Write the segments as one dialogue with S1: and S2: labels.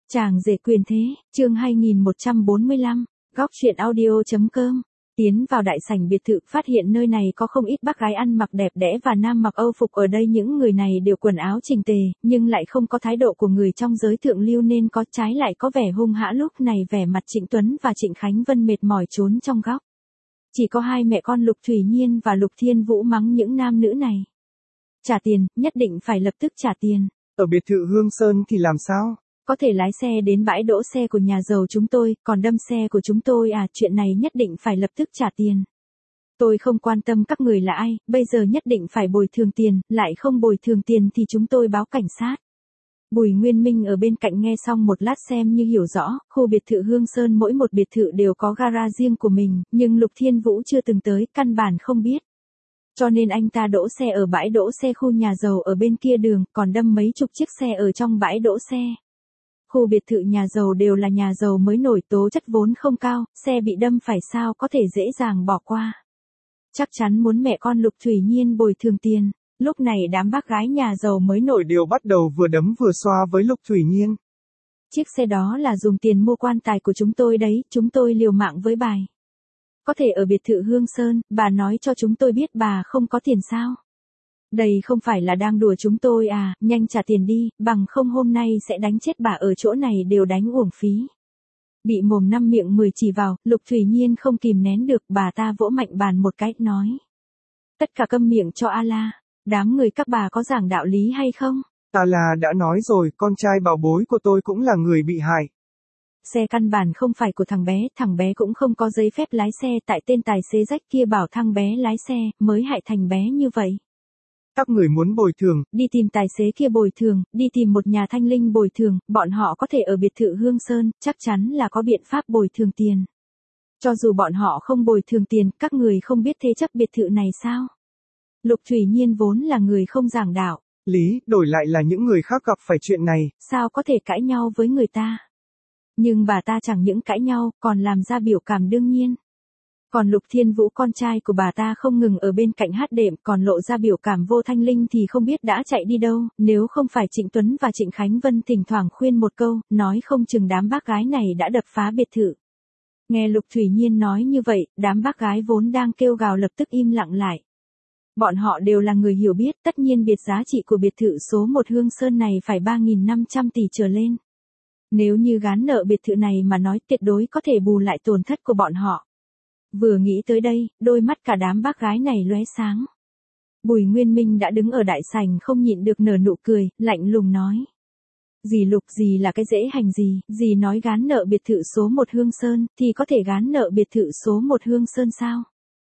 S1: Chàng rể quyền thế, chương 2145, góc truyện audio.com. Tiến vào đại sảnh biệt thự phát hiện nơi này có không ít bác gái ăn mặc đẹp đẽ và nam mặc Âu phục, ở đây những người này đều quần áo chỉnh tề, nhưng lại không có thái độ của người trong giới thượng lưu nên có trái lại có vẻ hung hã. Lúc này vẻ mặt Trịnh Tuấn và Trịnh Khánh Vân mệt mỏi trốn trong góc. Chỉ có hai mẹ con Lục Thủy Nhiên và Lục Thiên Vũ mắng những nam nữ này. Trả tiền, nhất định phải lập tức trả tiền.
S2: Ở biệt thự Hương Sơn thì làm sao?
S1: Có thể lái xe đến bãi đỗ xe của nhà giàu chúng tôi, còn đâm xe của chúng tôi à, chuyện này nhất định phải lập tức trả tiền. Tôi không quan tâm các người là ai, bây giờ nhất định phải bồi thường tiền, lại không bồi thường tiền thì chúng tôi báo cảnh sát. Bùi Nguyên Minh ở bên cạnh nghe xong một lát xem như hiểu rõ, khu biệt thự Hương Sơn mỗi một biệt thự đều có gara riêng của mình, nhưng Lục Thiên Vũ chưa từng tới, căn bản không biết. Cho nên anh ta đỗ xe ở bãi đỗ xe khu nhà giàu ở bên kia đường, còn đâm mấy chục chiếc xe ở trong bãi đỗ xe. Khu biệt thự nhà giàu đều là nhà giàu mới nổi, tố chất vốn không cao, xe bị đâm phải sao có thể dễ dàng bỏ qua. Chắc chắn muốn mẹ con Lục Thủy Nhiên bồi thường tiền. Lúc này đám bác gái nhà giàu mới nổi
S2: đều bắt đầu vừa đấm vừa xoa với Lục Thủy Nhiên.
S1: Chiếc xe đó là dùng tiền mua quan tài của chúng tôi đấy, chúng tôi liều mạng với bài. Có thể ở biệt thự Hương Sơn, bà nói cho chúng tôi biết bà không có tiền sao? Đây không phải là đang đùa chúng tôi à, nhanh trả tiền đi, bằng không hôm nay sẽ đánh chết bà ở chỗ này đều đánh uổng phí. Bị mồm năm miệng 10 chỉ vào, Lục Thủy Nhiên không kìm nén được, bà ta vỗ mạnh bàn một cái, nói. Tất cả câm miệng cho Allah, đám người các bà có giảng đạo lý hay không?
S2: Ta là đã nói rồi, con trai bảo bối của tôi cũng là người bị hại.
S1: Xe căn bản không phải của thằng bé cũng không có giấy phép lái xe, tại tên tài xế rách kia bảo thằng bé lái xe, mới hại thành bé như vậy.
S2: Các người muốn bồi thường,
S1: đi tìm tài xế kia bồi thường, đi tìm một nhà thanh linh bồi thường, bọn họ có thể ở biệt thự Hương Sơn, chắc chắn là có biện pháp bồi thường tiền. Cho dù bọn họ không bồi thường tiền, các người không biết thế chấp biệt thự này sao? Lục Thủy Nhiên vốn là người không giảng đạo.
S2: Lý, đổi lại là những người khác gặp phải chuyện này.
S1: Sao có thể cãi nhau với người ta? Nhưng bà ta chẳng những cãi nhau, còn làm ra biểu cảm đương nhiên. Còn Lục Thiên Vũ con trai của bà ta không ngừng ở bên cạnh hát đệm, còn lộ ra biểu cảm vô thanh linh thì không biết đã chạy đi đâu, nếu không phải Trịnh Tuấn và Trịnh Khánh Vân thỉnh thoảng khuyên một câu, nói không chừng đám bác gái này đã đập phá biệt thự. Nghe Lục Thủy Nhiên nói như vậy, đám bác gái vốn đang kêu gào lập tức im lặng lại. Bọn họ đều là người hiểu biết, tất nhiên biết giá trị của biệt thự số 1 Hương Sơn này phải 3.500 tỷ trở lên. Nếu như gán nợ biệt thự này mà nói tuyệt đối có thể bù lại tổn thất của bọn họ. Vừa nghĩ tới đây, đôi mắt cả đám bác gái này lóe sáng. Bùi Nguyên Minh đã đứng ở đại sảnh không nhịn được nở nụ cười, lạnh lùng nói. Dì Lục, dì là cái dễ hành gì, dì nói gán nợ biệt thự số 1 Hương Sơn, thì có thể gán nợ biệt thự số 1 Hương Sơn sao?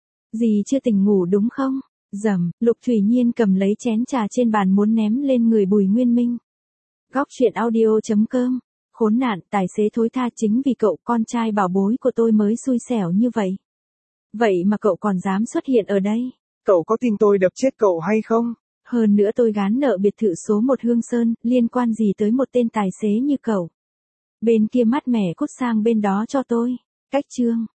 S1: Dì chưa tỉnh ngủ đúng không? Dầm, Lục Thủy Nhiên cầm lấy chén trà trên bàn muốn ném lên người Bùi Nguyên Minh. Góc truyện audio.com. Khốn nạn, tài xế thối tha, chính vì cậu con trai bảo bối của tôi mới xui xẻo như vậy. Vậy mà cậu còn dám xuất hiện ở đây.
S2: Cậu có tin tôi đập chết cậu hay không?
S1: Hơn nữa tôi gán nợ biệt thự số 1 Hương Sơn, liên quan gì tới một tên tài xế như cậu. Bên kia mát mẻ cút sang bên đó cho tôi. Cách chương.